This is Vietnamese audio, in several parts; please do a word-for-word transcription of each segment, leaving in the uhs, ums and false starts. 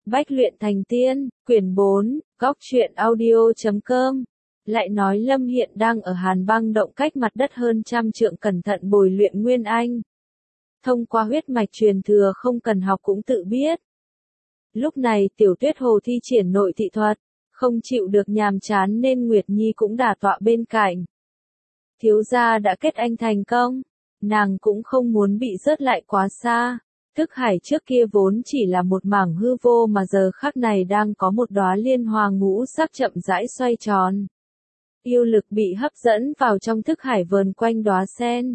Bách luyện thành tiên, quyển bốn, góc truyện audio chấm com. Lại nói Lâm hiện đang ở Hàn Băng động cách mặt đất hơn trăm trượng cẩn thận bồi luyện Nguyên Anh. Thông qua huyết mạch truyền thừa không cần học cũng tự biết. Lúc này Tiểu Tuyết Hồ thi triển nội thị thuật, không chịu được nhàm chán nên Nguyệt Nhi cũng đả tọa bên cạnh. Thiếu gia đã kết anh thành công, nàng cũng không muốn bị rớt lại quá xa. Thức hải trước kia vốn chỉ là một mảng hư vô mà giờ khắc này đang có một đóa liên hoa ngũ sắc chậm rãi xoay tròn. Yêu lực bị hấp dẫn vào trong thức hải vờn quanh đóa sen.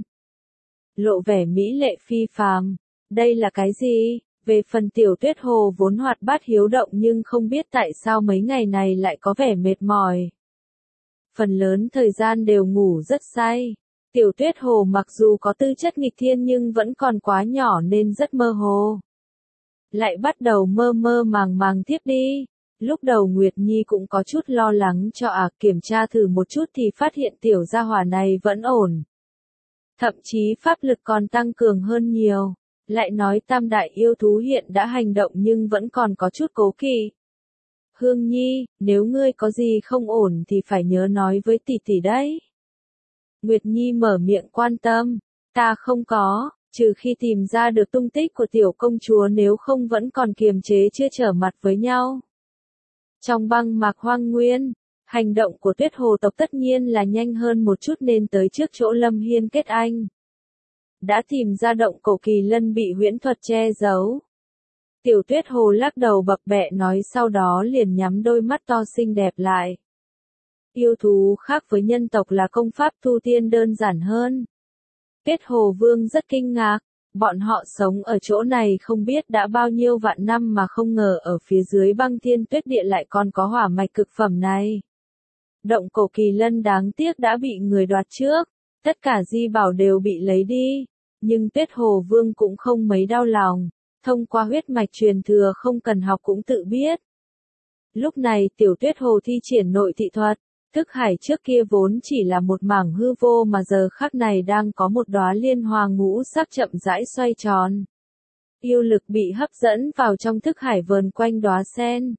Lộ vẻ mỹ lệ phi phàm. Đây là cái gì? Về phần Tiểu Tuyết Hồ vốn hoạt bát hiếu động nhưng không biết tại sao mấy ngày này lại có vẻ mệt mỏi. Phần lớn thời gian đều ngủ rất say. Tiểu Tuyết Hồ mặc dù có tư chất nghịch thiên nhưng vẫn còn quá nhỏ nên rất mơ hồ. Lại bắt đầu mơ mơ màng màng tiếp đi. Lúc đầu Nguyệt Nhi cũng có chút lo lắng cho à, kiểm tra thử một chút thì phát hiện tiểu gia hỏa này vẫn ổn. Thậm chí pháp lực còn tăng cường hơn nhiều. Lại nói tam đại yêu thú hiện đã hành động nhưng vẫn còn có chút cố kỵ. Hương Nhi, nếu ngươi có gì không ổn thì phải nhớ nói với tỷ tỷ đấy. Nguyệt Nhi mở miệng quan tâm, ta không có, trừ khi tìm ra được tung tích của tiểu công chúa nếu không vẫn còn kiềm chế chưa trở mặt với nhau. Trong băng mạc hoang nguyên, hành động của Tuyết Hồ tộc tất nhiên là nhanh hơn một chút nên tới trước chỗ Lâm Hiên kết anh. Đã tìm ra động cổ kỳ lân bị huyễn thuật che giấu. Tiểu Tuyết Hồ lắc đầu bập bẹ nói sau đó liền nhắm đôi mắt to xinh đẹp lại. Yêu thú khác với nhân tộc là công pháp tu tiên đơn giản hơn. Tuyết Hồ Vương rất kinh ngạc, bọn họ sống ở chỗ này không biết đã bao nhiêu vạn năm mà không ngờ ở phía dưới băng thiên tuyết địa lại còn có hỏa mạch cực phẩm này. Động cổ kỳ lân đáng tiếc đã bị người đoạt trước, tất cả di bảo đều bị lấy đi, nhưng Tuyết Hồ Vương cũng không mấy đau lòng, thông qua huyết mạch truyền thừa không cần học cũng tự biết. Lúc này Tiểu Tuyết Hồ thi triển nội thị thuật. Thức hải trước kia vốn chỉ là một mảng hư vô mà giờ khắc này đang có một đóa liên hoa ngũ sắc chậm rãi xoay tròn. Yêu lực bị hấp dẫn vào trong thức hải vờn quanh đóa sen.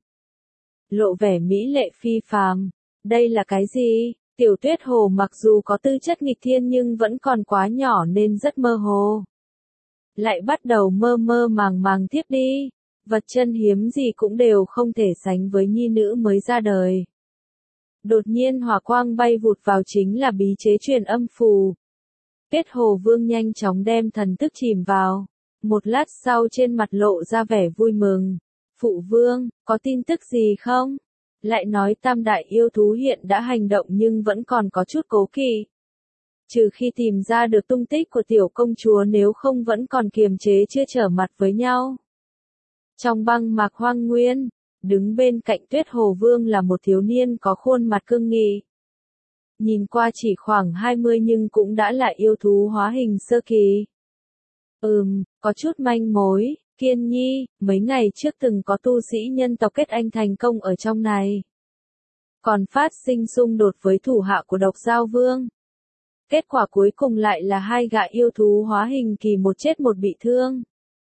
Lộ vẻ mỹ lệ phi phàm. Đây là cái gì? Tiểu Tuyết Hồ mặc dù có tư chất nghịch thiên nhưng vẫn còn quá nhỏ nên rất mơ hồ. Lại bắt đầu mơ mơ màng màng tiếp đi. Vật chân hiếm gì cũng đều không thể sánh với nhi nữ mới ra đời. Đột nhiên hỏa quang bay vụt vào chính là bí chế truyền âm phù. Tuyết Hồ Vương nhanh chóng đem thần thức chìm vào. Một lát sau trên mặt lộ ra vẻ vui mừng. Phụ Vương, có tin tức gì không? Lại nói tam đại yêu thú hiện đã hành động nhưng vẫn còn có chút cố kỵ. Trừ khi tìm ra được tung tích của tiểu công chúa nếu không vẫn còn kiềm chế chưa trở mặt với nhau. Trong băng mạc hoang nguyên. Đứng bên cạnh Tuyết Hồ Vương là một thiếu niên có khuôn mặt cương nghị. Nhìn qua chỉ khoảng hai mươi nhưng cũng đã là yêu thú hóa hình sơ kỳ. Ừm, có chút manh mối, Kiên Nhi, mấy ngày trước từng có tu sĩ nhân tộc kết anh thành công ở trong này. Còn phát sinh xung đột với thủ hạ của Độc Giao Vương. Kết quả cuối cùng lại là hai gã yêu thú hóa hình kỳ một chết một bị thương.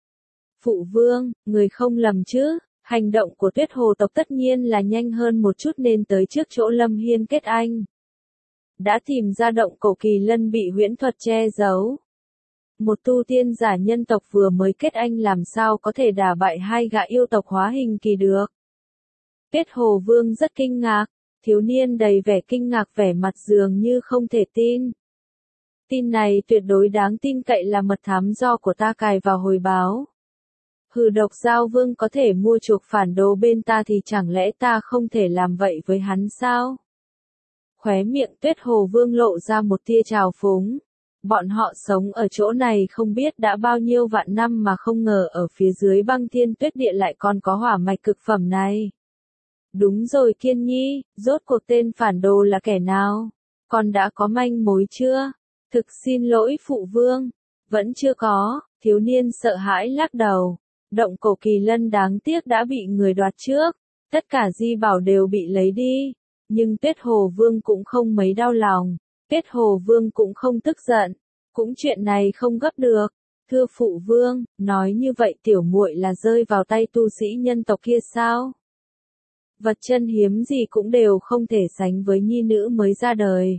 Phụ Vương, người không lầm chứ? Hành động của Tuyết Hồ tộc tất nhiên là nhanh hơn một chút nên tới trước chỗ Lâm Hiên kết anh. Đã tìm ra động cổ kỳ lân bị huyễn thuật che giấu. Một tu tiên giả nhân tộc vừa mới kết anh làm sao có thể đả bại hai gã yêu tộc hóa hình kỳ được. Tuyết Hồ Vương rất kinh ngạc, thiếu niên đầy vẻ kinh ngạc vẻ mặt dường như không thể tin. Tin này tuyệt đối đáng tin cậy là mật thám do của ta cài vào hồi báo. Hừ, Độc Giao Vương có thể mua chuộc phản đồ bên ta thì chẳng lẽ ta không thể làm vậy với hắn sao? Khóe miệng Tuyết Hồ Vương lộ ra một tia trào phúng. Bọn họ sống ở chỗ này không biết đã bao nhiêu vạn năm mà không ngờ ở phía dưới băng thiên tuyết địa lại còn có hỏa mạch cực phẩm này. Đúng rồi Kiên Nhi, rốt cuộc tên phản đồ là kẻ nào? Con đã có manh mối chưa? Thực xin lỗi Phụ Vương. Vẫn chưa có, thiếu niên sợ hãi lắc đầu. Động cổ kỳ lân đáng tiếc đã bị người đoạt trước, tất cả di bảo đều bị lấy đi, nhưng Tuyết Hồ Vương cũng không mấy đau lòng, Tuyết Hồ Vương cũng không tức giận, cũng chuyện này không gấp được, Thưa phụ vương, nói như vậy tiểu muội là rơi vào tay tu sĩ nhân tộc kia sao? Vật chân hiếm gì cũng đều không thể sánh với nhi nữ mới ra đời.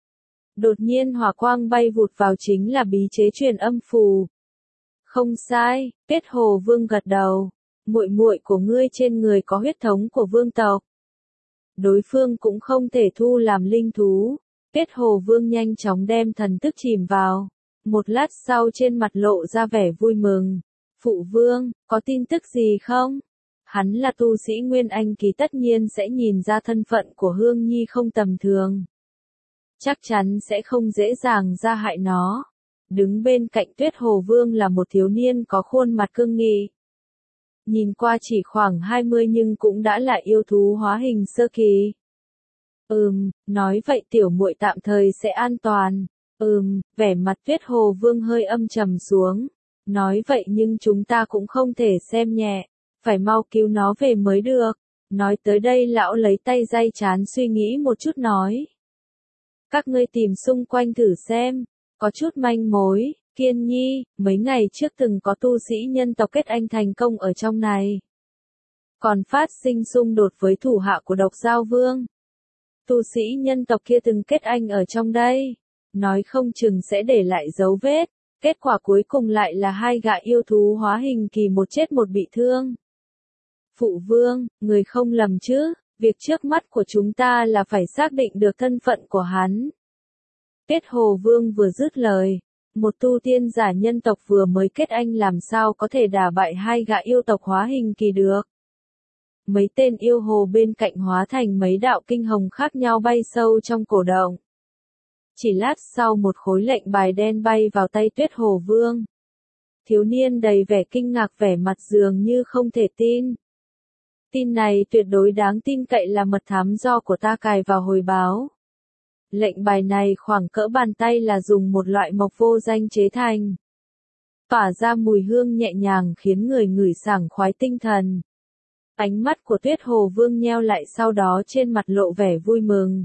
Đột nhiên hỏa quang bay vụt vào chính là bí chế truyền âm phù. Không sai, Tiết Hồ Vương gật đầu. Muội muội của ngươi trên người có huyết thống của vương tộc. Đối phương cũng không thể thu làm linh thú. Tiết Hồ Vương nhanh chóng đem thần thức chìm vào. Một lát sau trên mặt lộ ra vẻ vui mừng. Phụ vương, có tin tức gì không? Hắn là tu sĩ Nguyên Anh kỳ tất nhiên sẽ nhìn ra thân phận của Hương Nhi không tầm thường. Chắc chắn sẽ không dễ dàng ra hại nó. Đứng bên cạnh Tuyết Hồ Vương là một thiếu niên có khuôn mặt cương nghị. Nhìn qua chỉ khoảng hai mươi nhưng cũng đã là yêu thú hóa hình sơ kỳ. Ừm, nói vậy tiểu muội tạm thời sẽ an toàn. Ừm, vẻ mặt Tuyết Hồ Vương hơi âm trầm xuống. Nói vậy nhưng chúng ta cũng không thể xem nhẹ. Phải mau cứu nó về mới được. Nói tới đây lão lấy tay day trán suy nghĩ một chút nói. Các ngươi tìm xung quanh thử xem. Có chút manh mối. Kiên Nhi, mấy ngày trước từng có tu sĩ nhân tộc kết anh thành công ở trong này. Còn phát sinh xung đột với thủ hạ của Độc Giao Vương. Tu sĩ nhân tộc kia từng kết anh ở trong đây. Nói không chừng sẽ để lại dấu vết. Kết quả cuối cùng lại là hai gã yêu thú hóa hình kỳ một chết một bị thương. Phụ vương, người không lầm chứ, việc trước mắt của chúng ta là phải xác định được thân phận của hắn. Tiết Hồ Vương vừa dứt lời. Một tu tiên giả nhân tộc vừa mới kết anh làm sao có thể đả bại hai gã yêu tộc hóa hình kỳ được. Mấy tên yêu hồ bên cạnh hóa thành mấy đạo kinh hồng khác nhau bay sâu trong cổ động. Chỉ lát sau một khối lệnh bài đen bay vào tay Tuyết Hồ Vương. Thiếu niên đầy vẻ kinh ngạc vẻ mặt dường như không thể tin. Tin này tuyệt đối đáng tin cậy là mật thám do của ta cài vào hồi báo. Lệnh bài này khoảng cỡ bàn tay là dùng một loại mộc vô danh chế thành. Tỏa ra mùi hương nhẹ nhàng khiến người ngửi sảng khoái tinh thần. Ánh mắt của Tuyết Hồ Vương nheo lại sau đó trên mặt lộ vẻ vui mừng.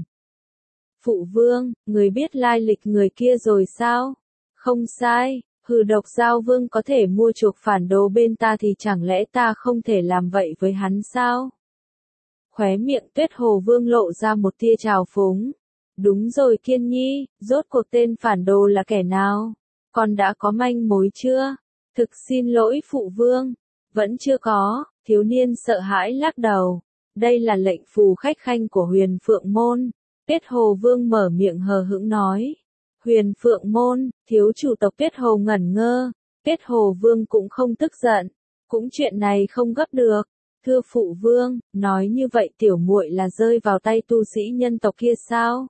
Phụ vương, người biết lai lịch người kia rồi sao? Không sai, hừ Độc Giao Vương có thể mua chuộc phản đồ bên ta thì chẳng lẽ ta không thể làm vậy với hắn sao? Khóe miệng Tuyết Hồ Vương lộ ra một tia trào phúng. Đúng rồi Kiên Nhi, rốt cuộc tên phản đồ là kẻ nào? Con đã có manh mối chưa? Thực xin lỗi phụ vương. Vẫn chưa có, thiếu niên sợ hãi lắc đầu. Đây là lệnh phù khách khanh của Huyền Phượng Môn. Tiết Hồ Vương mở miệng hờ hững nói. Huyền Phượng Môn, thiếu chủ tộc Tiết Hồ ngẩn ngơ. Tiết Hồ Vương cũng không tức giận. Cũng chuyện này không gấp được. Thưa phụ vương, nói như vậy tiểu muội là rơi vào tay tu sĩ nhân tộc kia sao?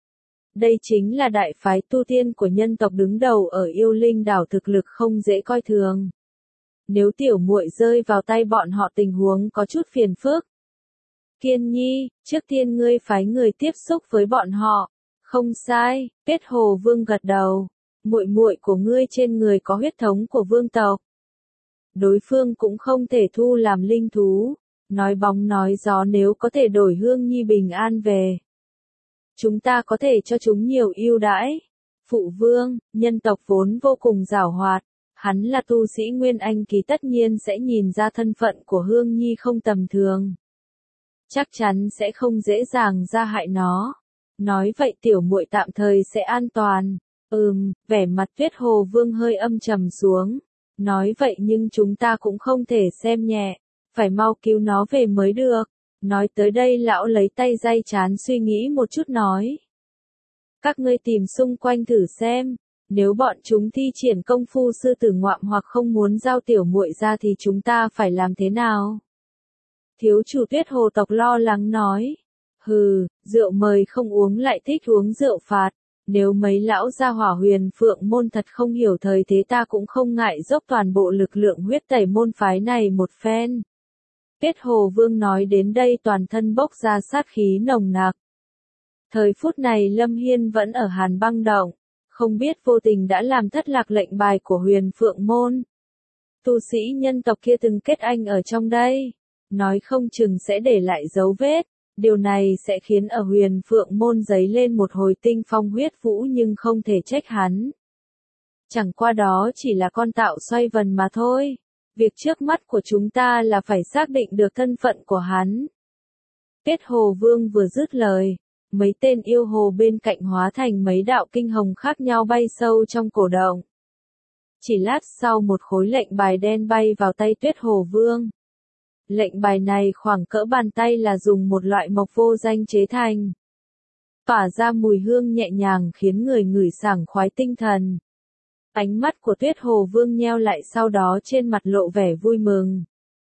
Đây chính là đại phái tu tiên của nhân tộc đứng đầu ở Yêu Linh đảo thực lực không dễ coi thường. Nếu tiểu muội rơi vào tay bọn họ tình huống có chút phiền phức. Kiên Nhi, trước tiên ngươi phái người tiếp xúc với bọn họ. Không sai, Tiết Hồ Vương gật đầu. Muội muội của ngươi trên người có huyết thống của vương tộc. Đối phương cũng không thể thu làm linh thú. Nói bóng nói gió nếu có thể đổi Hương Nhi bình an về. Chúng ta có thể cho chúng nhiều ưu đãi. Phụ vương, nhân tộc vốn vô cùng giàu hoạt. Hắn là tu sĩ Nguyên Anh kỳ tất nhiên sẽ nhìn ra thân phận của Hương Nhi không tầm thường. Chắc chắn sẽ không dễ dàng ra hại nó. Nói vậy tiểu muội tạm thời sẽ an toàn. Ừm, vẻ mặt Tuyết Hồ Vương hơi âm trầm xuống. Nói vậy nhưng chúng ta cũng không thể xem nhẹ. Phải mau cứu nó về mới được. Nói tới đây lão lấy tay day trán suy nghĩ một chút nói. Các ngươi tìm xung quanh thử xem. Nếu bọn chúng thi triển công phu sư tử ngoạm hoặc không muốn giao tiểu muội ra thì chúng ta phải làm thế nào? Thiếu chủ Tuyết Hồ tộc lo lắng nói. Hừ, rượu mời không uống lại thích uống rượu phạt. Nếu mấy lão gia hỏa Huyền Phượng Môn thật không hiểu thời thế ta cũng không ngại dốc toàn bộ lực lượng huyết tẩy môn phái này một phen. Tiết Hồ Vương nói đến đây toàn thân bốc ra sát khí nồng nặc. Thời phút này Lâm Hiên vẫn ở Hàn Băng Động, không biết vô tình đã làm thất lạc lệnh bài của Huyền Phượng Môn. Tu sĩ nhân tộc kia từng kết anh ở trong đây, nói không chừng sẽ để lại dấu vết, điều này sẽ khiến ở Huyền Phượng Môn dấy lên một hồi tinh phong huyết vũ nhưng không thể trách hắn. Chẳng qua đó chỉ là con tạo xoay vần mà thôi. Việc trước mắt của chúng ta là phải xác định được thân phận của hắn. Tiết Hồ Vương vừa dứt lời, mấy tên yêu hồ bên cạnh hóa thành mấy đạo kinh hồng khác nhau bay sâu trong cổ động. Chỉ lát sau một khối lệnh bài đen bay vào tay Tuyết Hồ Vương. Lệnh bài này khoảng cỡ bàn tay là dùng một loại mộc vô danh chế thành. Tỏa ra mùi hương nhẹ nhàng khiến người ngửi sảng khoái tinh thần. Ánh mắt của Tuyết Hồ Vương nheo lại, sau đó trên mặt lộ vẻ vui mừng.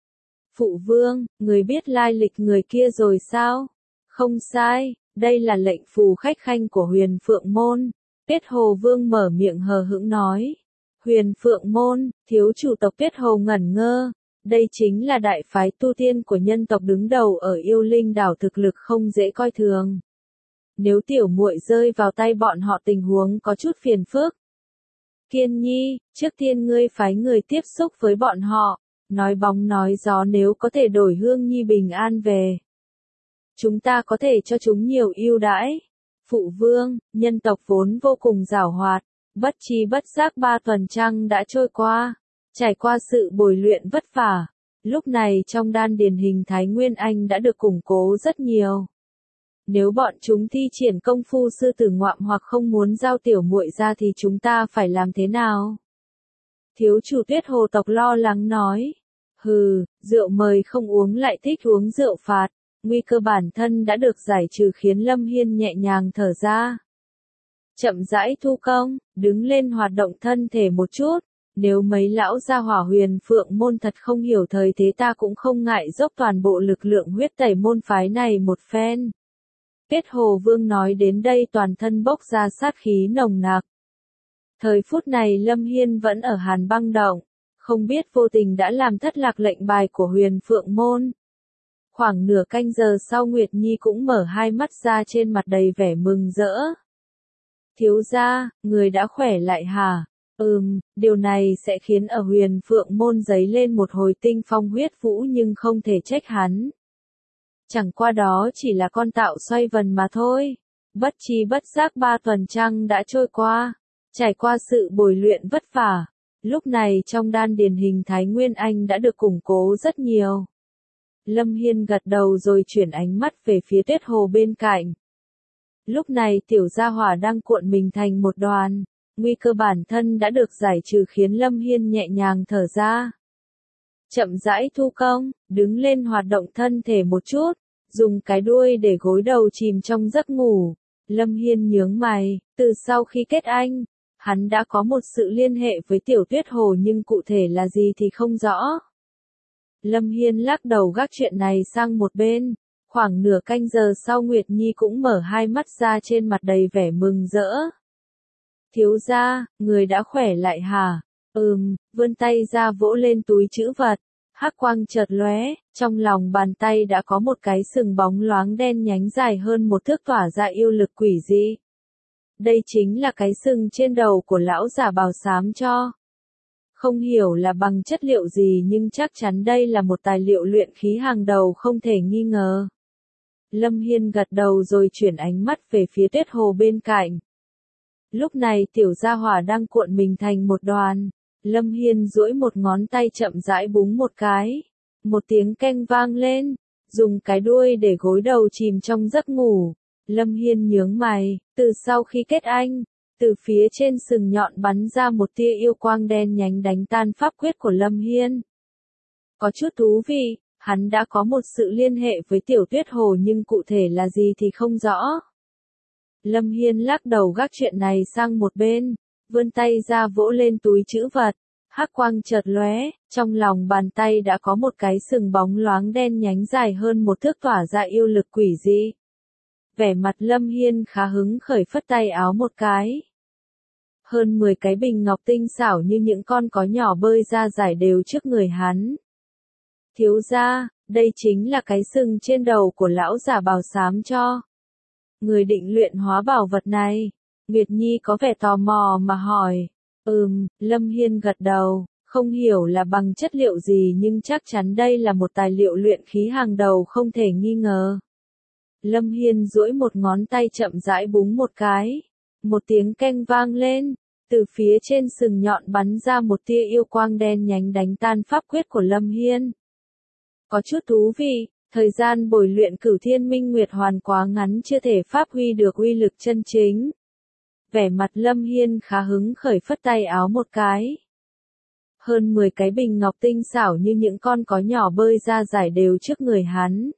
Phụ vương, người biết lai lịch người kia rồi sao? Không sai, đây là lệnh phù khách khanh của Huyền Phượng Môn. Tuyết Hồ Vương mở miệng hờ hững nói. Huyền Phượng Môn, thiếu chủ tộc Tuyết Hồ ngẩn ngơ. Đây chính là đại phái tu tiên của nhân tộc đứng đầu ở Yêu Linh đảo, thực lực không dễ coi thường. Nếu tiểu muội rơi vào tay bọn họ tình huống có chút phiền phức. Kiên Nhi, trước tiên ngươi phái người tiếp xúc với bọn họ, nói bóng nói gió nếu có thể đổi Hương Nhi bình an về. Chúng ta có thể cho chúng nhiều ưu đãi. Phụ vương, nhân tộc vốn vô cùng giàu hoạt, bất chi bất giác ba tuần trăng đã trôi qua, trải qua sự bồi luyện vất vả. Lúc này trong đan điền hình thái Nguyên Anh đã được củng cố rất nhiều. Nếu bọn chúng thi triển công phu sư tử ngoạm hoặc không muốn giao tiểu muội ra thì chúng ta phải làm thế nào? Thiếu chủ Tuyết Hồ tộc lo lắng nói. Hừ, rượu mời không uống lại thích uống rượu phạt. Nguy cơ bản thân đã được giải trừ khiến Lâm Hiên nhẹ nhàng thở ra. Chậm rãi thu công, đứng lên hoạt động thân thể một chút. Nếu mấy lão gia hỏa Huyền Phượng Môn thật không hiểu thời thế, ta cũng không ngại dốc toàn bộ lực lượng huyết tẩy môn phái này một phen. Kết Hồ Vương nói đến đây toàn thân bốc ra sát khí nồng nặc. Thời phút này Lâm Hiên vẫn ở Hàn Băng Động, không biết vô tình đã làm thất lạc lệnh bài của Huyền Phượng Môn. Khoảng nửa canh giờ sau Nguyệt Nhi cũng mở hai mắt ra, trên mặt đầy vẻ mừng rỡ. Thiếu gia, người đã khỏe lại hả? Ừm, điều này sẽ khiến ở Huyền Phượng Môn dấy lên một hồi tinh phong huyết vũ, nhưng không thể trách hắn. Chẳng qua đó chỉ là con tạo xoay vần mà thôi. Bất chi bất giác ba tuần trăng đã trôi qua, trải qua sự bồi luyện vất vả. Lúc này trong đan điền hình thái Nguyên Anh đã được củng cố rất nhiều. Lâm Hiên gật đầu rồi chuyển ánh mắt về phía Tuyết Hồ bên cạnh. Lúc này tiểu gia hỏa đang cuộn mình thành một đoàn, nguy cơ bản thân đã được giải trừ khiến Lâm Hiên nhẹ nhàng thở ra. Chậm rãi thu công, đứng lên hoạt động thân thể một chút, dùng cái đuôi để gối đầu chìm trong giấc ngủ. Lâm Hiên nhướng mày, từ sau khi kết anh, hắn đã có một sự liên hệ với tiểu Tuyết Hồ nhưng cụ thể là gì thì không rõ. Lâm Hiên lắc đầu gác chuyện này sang một bên. Khoảng nửa canh giờ sau Nguyệt Nhi cũng mở hai mắt ra, trên mặt đầy vẻ mừng rỡ. Thiếu gia, người đã khỏe lại hả? Ừm, vươn tay ra vỗ lên túi trữ vật. Hắc quang chợt lóe, trong lòng bàn tay đã có một cái sừng bóng loáng đen nhánh dài hơn một thước tỏa ra yêu lực quỷ dị. Đây chính là cái sừng trên đầu của lão giả bào xám cho. Không hiểu là bằng chất liệu gì nhưng chắc chắn đây là một tài liệu luyện khí hàng đầu không thể nghi ngờ. Lâm Hiên gật đầu rồi chuyển ánh mắt về phía Tuyết Hồ bên cạnh. Lúc này tiểu gia hỏa đang cuộn mình thành một đoàn. Lâm Hiên duỗi một ngón tay chậm rãi búng một cái. Một tiếng keng vang lên, dùng cái đuôi để gối đầu chìm trong giấc ngủ. Lâm Hiên nhướng mày, từ sau khi kết anh, từ phía trên sừng nhọn bắn ra một tia yêu quang đen nhánh đánh tan pháp quyết của Lâm Hiên. Có chút thú vị, hắn đã có một sự liên hệ với tiểu Tuyết Hồ nhưng cụ thể là gì thì không rõ. Lâm Hiên lắc đầu gác chuyện này sang một bên, vươn tay ra vỗ lên túi trữ vật. Hắc quang chợt lóe, trong lòng bàn tay đã có một cái sừng bóng loáng đen nhánh dài hơn một thước tỏa ra yêu lực quỷ dị. Vẻ mặt Lâm Hiên khá hứng khởi, phất tay áo một cái. Hơn mười cái bình ngọc tinh xảo như những con có nhỏ bơi ra giải đều trước người hắn. Thiếu gia, đây chính là cái sừng trên đầu của lão giả bào xám cho. Người định luyện hóa bảo vật này. Nguyệt Nhi có vẻ tò mò mà hỏi. Ừm, Lâm Hiên gật đầu, không hiểu là bằng chất liệu gì nhưng chắc chắn đây là một tài liệu luyện khí hàng đầu không thể nghi ngờ. Lâm Hiên duỗi một ngón tay chậm rãi búng một cái. Một tiếng keng vang lên, Từ phía trên sừng nhọn bắn ra một tia yêu quang đen nhánh đánh tan pháp quyết của Lâm Hiên. Có chút thú vị, thời gian bồi luyện Cửu Thiên Minh Nguyệt Hoàn quá ngắn chưa thể phát huy được uy lực chân chính. Vẻ mặt Lâm Hiên khá hứng khởi phất tay áo một cái. Hơn mười cái bình ngọc tinh xảo như những con có nhỏ bơi ra giải đều trước người hắn.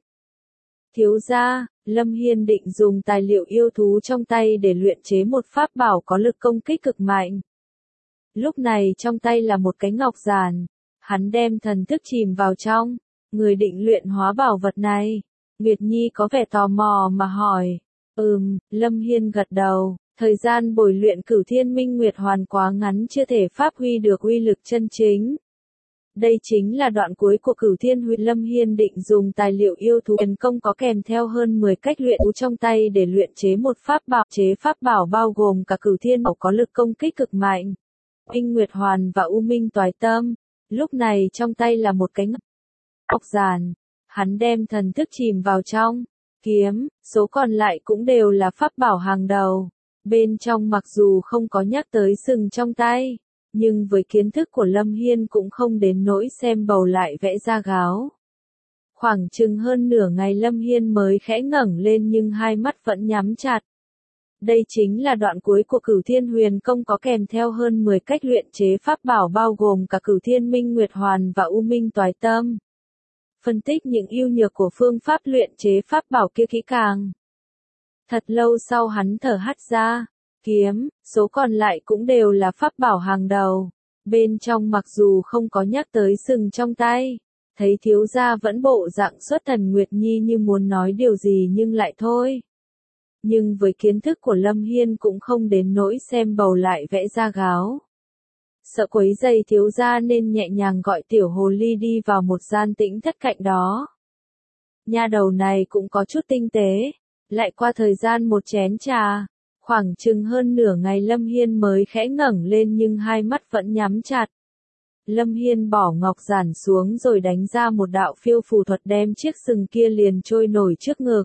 Thiếu gia, Lâm Hiên định dùng tài liệu yêu thú trong tay để luyện chế một pháp bảo có lực công kích cực mạnh. Lúc này trong tay là một cái ngọc giản, hắn đem thần thức chìm vào trong, người định luyện hóa bảo vật này. Nguyệt Nhi có vẻ tò mò mà hỏi. Ừm, Lâm Hiên gật đầu, thời gian bồi luyện Cửu Thiên Minh Nguyệt Hoàn quá ngắn chưa thể phát huy được uy lực chân chính. Đây chính là đoạn cuối của Cửu Thiên Huyết. Lâm Hiên định dùng tài liệu yêu thú huyền công có kèm theo hơn mười cách luyện thú trong tay để luyện chế một pháp bảo. Chế pháp bảo bao gồm cả Cửu Thiên Bảo có lực công kích cực mạnh, Minh Nguyệt Hoàn và U Minh Toái Tâm. Lúc này trong tay là một cái ngọc giản, hắn đem thần thức chìm vào trong, kiếm, số còn lại cũng đều là pháp bảo hàng đầu. Bên trong mặc dù không có nhắc tới sừng trong tay, nhưng với kiến thức của Lâm Hiên cũng không đến nỗi xem bầu lại vẽ ra gáo. Khoảng chừng hơn nửa ngày Lâm Hiên mới khẽ ngẩng lên nhưng hai mắt vẫn nhắm chặt. Đây chính là đoạn cuối của Cửu Thiên Huyền Công có kèm theo hơn mười cách luyện chế pháp bảo bao gồm cả Cửu Thiên Minh Nguyệt Hoàn và U Minh Toái Tâm. Phân tích những ưu nhược của phương pháp luyện chế pháp bảo kia kỹ càng. Thật lâu sau hắn thở hắt ra, kiếm, số còn lại cũng đều là pháp bảo hàng đầu. Bên trong mặc dù không có nhắc tới sừng trong tay, thấy thiếu gia vẫn bộ dạng xuất thần Nguyệt Nhi như muốn nói điều gì nhưng lại thôi. Nhưng với kiến thức của Lâm Hiên cũng không đến nỗi xem bầu lại vẽ ra gáo. Sợ quấy rầy thiếu gia nên nhẹ nhàng gọi tiểu hồ ly đi vào một gian tĩnh thất cạnh đó. Nha đầu này cũng có chút tinh tế. Lại qua thời gian một chén trà, khoảng chừng hơn nửa ngày Lâm Hiên mới khẽ ngẩng lên nhưng hai mắt vẫn nhắm chặt. Lâm Hiên bỏ ngọc giản xuống rồi đánh ra một đạo phiêu phù thuật đem chiếc sừng kia liền trôi nổi trước ngực.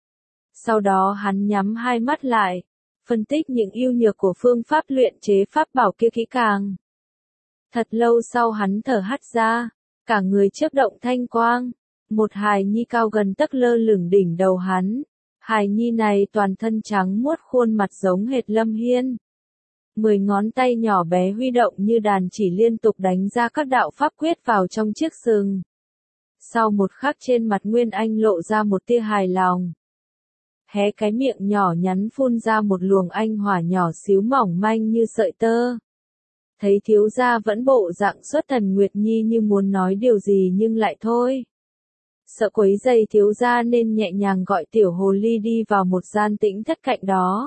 Sau đó hắn nhắm hai mắt lại, phân tích những ưu nhược của phương pháp luyện chế pháp bảo kia kỹ càng. Thật lâu sau hắn thở hắt ra, cả người chớp động thanh quang, một hài nhi cao gần tấc lơ lửng đỉnh đầu hắn. Hài nhi này toàn thân trắng muốt khuôn mặt giống hệt Lâm Hiên. Mười ngón tay nhỏ bé huy động như đàn chỉ liên tục đánh ra các đạo pháp quyết vào trong chiếc sừng. Sau một khắc trên mặt Nguyên Anh lộ ra một tia hài lòng. Hé cái miệng nhỏ nhắn phun ra một luồng anh hỏa nhỏ xíu mỏng manh như sợi tơ. Thấy thiếu gia vẫn bộ dạng xuất thần Nguyệt Nhi như muốn nói điều gì nhưng lại thôi. Sợ quấy rầy thiếu gia nên nhẹ nhàng gọi tiểu hồ ly đi vào một gian tĩnh thất cạnh đó.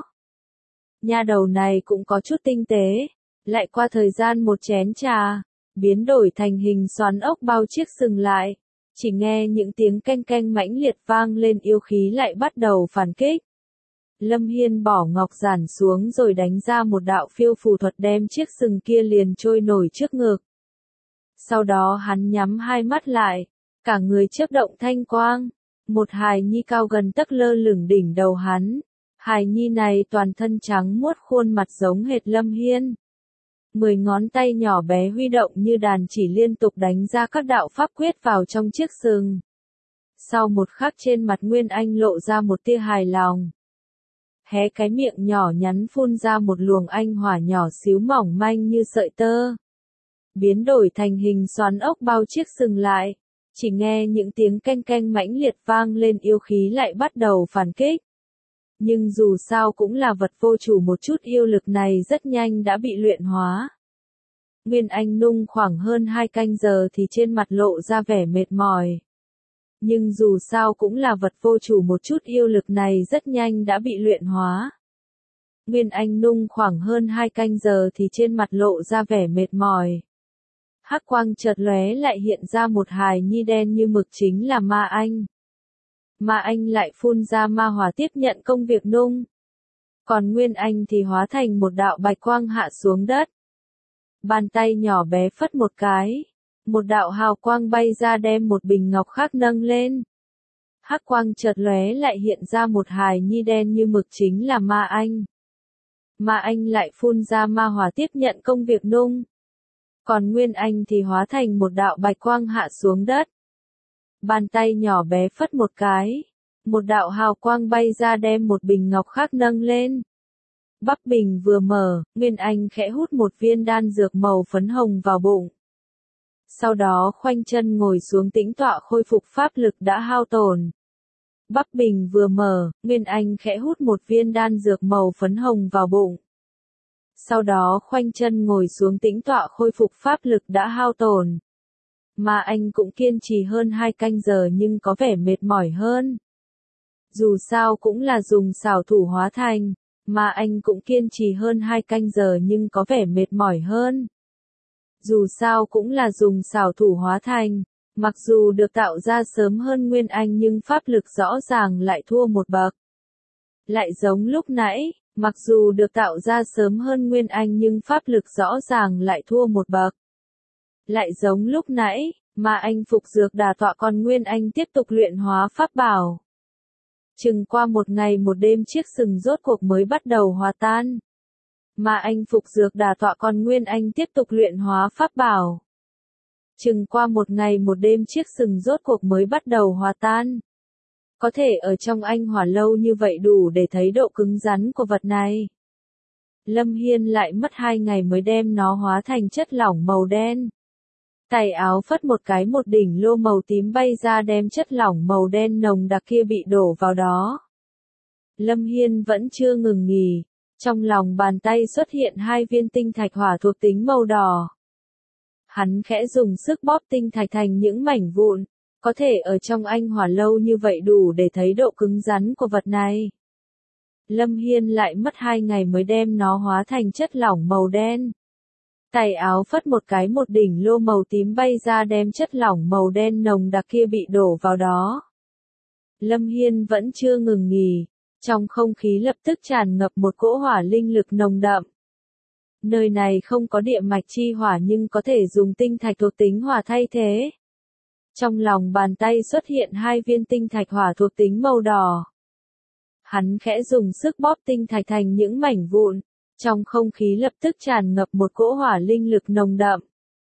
Nha đầu này cũng có chút tinh tế. Lại qua thời gian một chén trà, biến đổi thành hình xoắn ốc bao chiếc sừng lại. Chỉ nghe những tiếng canh canh mãnh liệt vang lên yêu khí lại bắt đầu phản kích. Lâm Hiên bỏ ngọc giản xuống rồi đánh ra một đạo phiêu phù thuật đem chiếc sừng kia liền trôi nổi trước ngực. Sau đó hắn nhắm hai mắt lại, cả người chớp động thanh quang. Một hài nhi cao gần tấc lơ lửng đỉnh đầu hắn. Hài nhi này toàn thân trắng muốt khuôn mặt giống hệt Lâm Hiên. Mười ngón tay nhỏ bé huy động như đàn chỉ liên tục đánh ra các đạo pháp quyết vào trong chiếc sừng. Sau một khắc trên mặt Nguyên Anh lộ ra một tia hài lòng. Hé cái miệng nhỏ nhắn phun ra một luồng anh hỏa nhỏ xíu mỏng manh như sợi tơ. Biến đổi thành hình xoắn ốc bao chiếc sừng lại. Chỉ nghe những tiếng canh canh mãnh liệt vang lên yêu khí lại bắt đầu phản kích. Nhưng dù sao cũng là vật vô chủ một chút yêu lực này rất nhanh đã bị luyện hóa. Nguyên Anh nung khoảng hơn hai canh giờ thì trên mặt lộ ra vẻ mệt mỏi. Nhưng dù sao cũng là vật vô chủ một chút yêu lực này rất nhanh đã bị luyện hóa. Nguyên Anh nung khoảng hơn hai canh giờ thì trên mặt lộ ra vẻ mệt mỏi. Hắc quang chợt lóe lại hiện ra một hài nhi đen như mực chính là Ma Anh. Ma Anh lại phun ra ma hỏa tiếp nhận công việc nung. Còn Nguyên Anh thì hóa thành một đạo bạch quang hạ xuống đất. Bàn tay nhỏ bé phất một cái. Một đạo hào quang bay ra đem một bình ngọc khác nâng lên. Hắc quang chợt lóe lại hiện ra một hài nhi đen như mực chính là Ma Anh. mà anh lại phun ra ma hỏa tiếp nhận công việc nung. Còn Nguyên Anh thì hóa thành một đạo bạch quang hạ xuống đất. Bàn tay nhỏ bé phất một cái, một đạo hào quang bay ra đem một bình ngọc khác nâng lên. Bắp bình vừa mở, Nguyên Anh khẽ hút một viên đan dược màu phấn hồng vào bụng. Sau đó khoanh chân ngồi xuống tĩnh tọa khôi phục pháp lực đã hao tổn. Bắp bình vừa mở, Nguyên Anh khẽ hút một viên đan dược màu phấn hồng vào bụng. Sau đó khoanh chân ngồi xuống tĩnh tọa khôi phục pháp lực đã hao tổn. Mà anh cũng kiên trì hơn hai canh giờ nhưng có vẻ mệt mỏi hơn. Dù sao cũng là dùng xảo thủ hóa thành, mà anh cũng kiên trì hơn hai canh giờ nhưng có vẻ mệt mỏi hơn. Dù sao cũng là dùng xảo thủ hóa thành, mặc dù được tạo ra sớm hơn Nguyên Anh nhưng pháp lực rõ ràng lại thua một bậc. Lại giống lúc nãy, mặc dù được tạo ra sớm hơn Nguyên Anh nhưng pháp lực rõ ràng lại thua một bậc. Lại giống lúc nãy, mà anh phục dược đà tọa còn Nguyên Anh tiếp tục luyện hóa pháp bảo. Chừng qua một ngày một đêm chiếc sừng rốt cuộc mới bắt đầu hòa tan. Mà anh phục dược đà tọa còn Nguyên Anh tiếp tục luyện hóa pháp bảo. Chừng qua một ngày một đêm chiếc sừng rốt cuộc mới bắt đầu hòa tan. Có thể ở trong anh hỏa lâu như vậy đủ để thấy độ cứng rắn của vật này. Lâm Hiên lại mất hai ngày mới đem nó hóa thành chất lỏng màu đen. Tay áo phất một cái một đỉnh lô màu tím bay ra đem chất lỏng màu đen nồng đặc kia bị đổ vào đó. Lâm Hiên vẫn chưa ngừng nghỉ, trong lòng bàn tay xuất hiện hai viên tinh thạch hỏa thuộc tính màu đỏ. Hắn khẽ dùng sức bóp tinh thạch thành những mảnh vụn, có thể ở trong anh hỏa lâu như vậy đủ để thấy độ cứng rắn của vật này. Lâm Hiên lại mất hai ngày mới đem nó hóa thành chất lỏng màu đen. Tay áo phất một cái một đỉnh lô màu tím bay ra đem chất lỏng màu đen nồng đặc kia bị đổ vào đó. Lâm Hiên vẫn chưa ngừng nghỉ, trong không khí lập tức tràn ngập một cỗ hỏa linh lực nồng đậm. Nơi này không có địa mạch chi hỏa nhưng có thể dùng tinh thạch thuộc tính hỏa thay thế. Trong lòng bàn tay xuất hiện hai viên tinh thạch hỏa thuộc tính màu đỏ. Hắn khẽ dùng sức bóp tinh thạch thành những mảnh vụn, trong không khí lập tức tràn ngập một cỗ hỏa linh lực nồng đậm.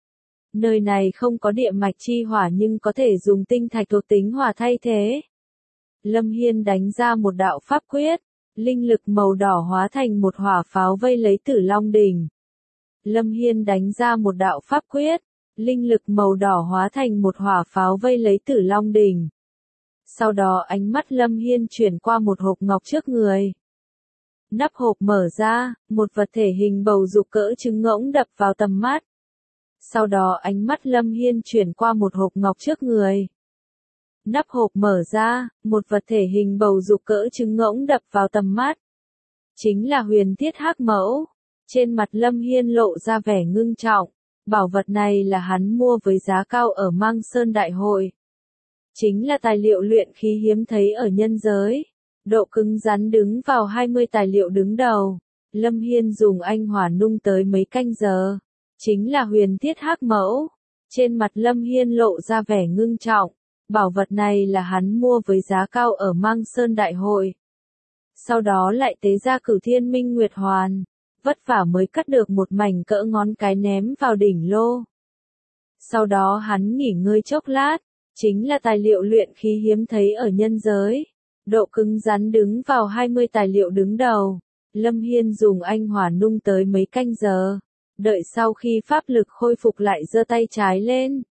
Nơi này không có địa mạch chi hỏa nhưng có thể dùng tinh thạch thuộc tính hỏa thay thế. Lâm Hiên đánh ra một đạo pháp quyết, linh lực màu đỏ hóa thành một hỏa pháo vây lấy Tử Long Đỉnh. Lâm Hiên đánh ra một đạo pháp quyết, linh lực màu đỏ hóa thành một hỏa pháo vây lấy Tử Long Đỉnh. Sau đó ánh mắt Lâm Hiên chuyển qua một hộp ngọc trước người. Nắp hộp mở ra, một vật thể hình bầu dục cỡ trứng ngỗng đập vào tầm mắt. Sau đó ánh mắt Lâm Hiên chuyển qua một hộp ngọc trước người. Nắp hộp mở ra, một vật thể hình bầu dục cỡ trứng ngỗng đập vào tầm mắt. Chính là huyền thiết hắc mẫu. Trên mặt Lâm Hiên lộ ra vẻ ngưng trọng. Bảo vật này là hắn mua với giá cao ở Mang Sơn Đại Hội. Chính là tài liệu luyện khí hiếm thấy ở nhân giới. Độ cứng rắn đứng vào hai mươi tài liệu đứng đầu. Lâm Hiên dùng anh hỏa nung tới mấy canh giờ. Chính là huyền thiết hắc mẫu. Trên mặt Lâm Hiên lộ ra vẻ ngưng trọng. Bảo vật này là hắn mua với giá cao ở Mang Sơn Đại Hội. Sau đó lại tế ra Cửu Thiên Minh Nguyệt Hoàn. Vất vả mới cắt được một mảnh cỡ ngón cái ném vào đỉnh lô. Sau đó hắn nghỉ ngơi chốc lát. Chính là tài liệu luyện khí hiếm thấy ở nhân giới. Độ cứng rắn đứng vào hai mươi tài liệu đứng đầu. Lâm Hiên dùng anh hỏa nung tới mấy canh giờ. Đợi sau khi pháp lực khôi phục lại giơ tay trái lên.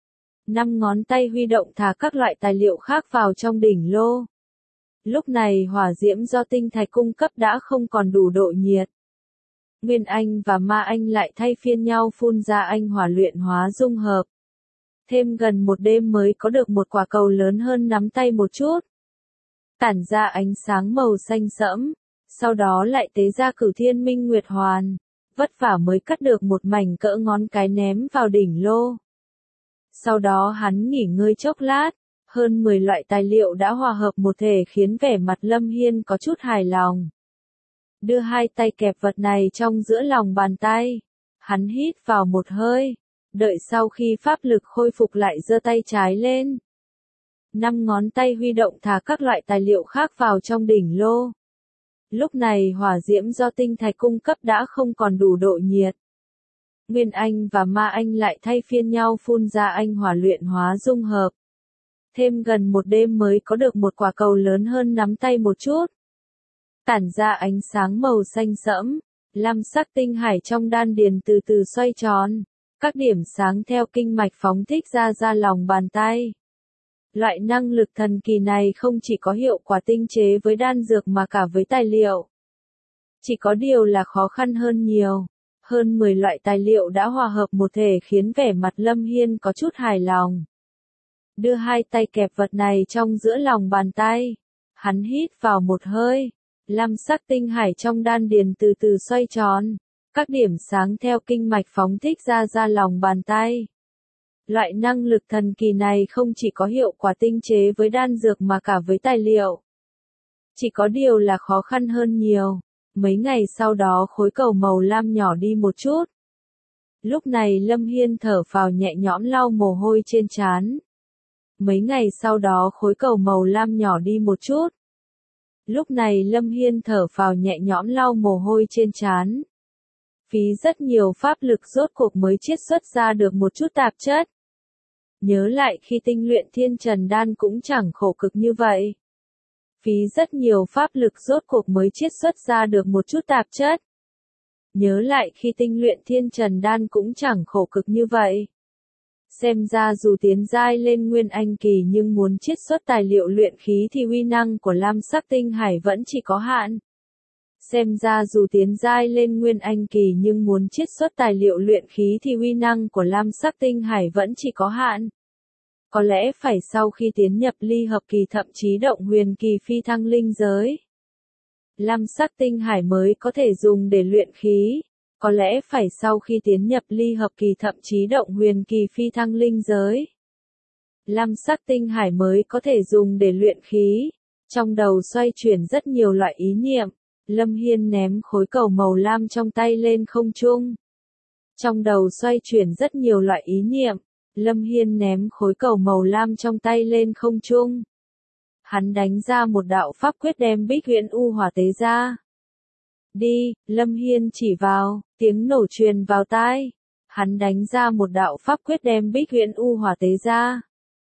Năm ngón tay huy động thả các loại tài liệu khác vào trong đỉnh lô. Lúc này hỏa diễm do tinh thạch cung cấp đã không còn đủ độ nhiệt. Nguyên Anh và Ma Anh lại thay phiên nhau phun ra anh hỏa luyện hóa dung hợp. Thêm gần một đêm mới có được một quả cầu lớn hơn nắm tay một chút. Tản ra ánh sáng màu xanh sẫm. Sau đó lại tế ra Cửu Thiên Minh Nguyệt Hoàn. Vất vả mới cắt được một mảnh cỡ ngón cái ném vào đỉnh lô. Sau đó hắn nghỉ ngơi chốc lát. Hơn mười loại tài liệu đã hòa hợp một thể khiến vẻ mặt Lâm Hiên có chút hài lòng. Đưa hai tay kẹp vật này trong giữa lòng bàn tay. Hắn hít vào một hơi. Đợi sau khi pháp lực khôi phục lại giơ tay trái lên. Năm ngón tay huy động thả các loại tài liệu khác vào trong đỉnh lô. Lúc này hỏa diễm do tinh thạch cung cấp đã không còn đủ độ nhiệt. Nguyên Anh và Ma Anh lại thay phiên nhau phun ra anh hỏa luyện hóa dung hợp. Thêm gần một đêm mới có được một quả cầu lớn hơn nắm tay một chút. Tản ra ánh sáng màu xanh sẫm, lam sắc tinh hải trong đan điền từ từ xoay tròn. Các điểm sáng theo kinh mạch phóng thích ra ra lòng bàn tay. Loại năng lực thần kỳ này không chỉ có hiệu quả tinh chế với đan dược mà cả với tài liệu. Chỉ có điều là khó khăn hơn nhiều. Hơn mười loại tài liệu đã hòa hợp một thể khiến vẻ mặt Lâm Hiên có chút hài lòng. Đưa hai tay kẹp vật này trong giữa lòng bàn tay. Hắn hít vào một hơi. Lam sắc tinh hải trong đan điền từ từ xoay tròn. Các điểm sáng theo kinh mạch phóng thích ra ra lòng bàn tay. Loại năng lực thần kỳ này không chỉ có hiệu quả tinh chế với đan dược mà cả với tài liệu. Chỉ có điều là khó khăn hơn nhiều. Mấy ngày sau đó khối cầu màu lam nhỏ đi một chút. Lúc này Lâm Hiên thở phào nhẹ nhõm lau mồ hôi trên trán. Mấy ngày sau đó khối cầu màu lam nhỏ đi một chút. Lúc này Lâm Hiên thở phào nhẹ nhõm lau mồ hôi trên trán. Phí rất nhiều pháp lực rốt cuộc mới chiết xuất ra được một chút tạp chất. Nhớ lại khi tinh luyện thiên trần đan cũng chẳng khổ cực như vậy. Phí rất nhiều pháp lực rốt cuộc mới chiết xuất ra được một chút tạp chất. Nhớ lại khi tinh luyện thiên trần đan cũng chẳng khổ cực như vậy. Xem ra dù tiến giai lên nguyên anh kỳ nhưng muốn chiết xuất tài liệu luyện khí thì uy năng của lam sắc tinh hải vẫn chỉ có hạn. Xem ra dù tiến giai lên nguyên anh kỳ nhưng muốn chiết xuất tài liệu luyện khí thì uy năng của lam sắc tinh hải vẫn chỉ có hạn. Có lẽ phải sau khi tiến nhập ly hợp kỳ thậm chí động huyền kỳ phi thăng linh giới. Lam sắc tinh hải mới có thể dùng để luyện khí. Có lẽ phải sau khi tiến nhập ly hợp kỳ thậm chí động huyền kỳ phi thăng linh giới. Lam sắc tinh hải mới có thể dùng để luyện khí. Trong đầu xoay chuyển rất nhiều loại ý niệm. Lâm Hiên ném khối cầu màu lam trong tay lên không trung. Trong đầu xoay chuyển rất nhiều loại ý niệm. Lâm Hiên ném khối cầu màu lam trong tay lên không trung. Hắn đánh ra một đạo pháp quyết đem Bích Huyễn U Hỏa tế ra. Đi, Lâm Hiên chỉ vào, tiếng nổ truyền vào tai. Hắn đánh ra một đạo pháp quyết đem Bích Huyễn U Hỏa tế ra.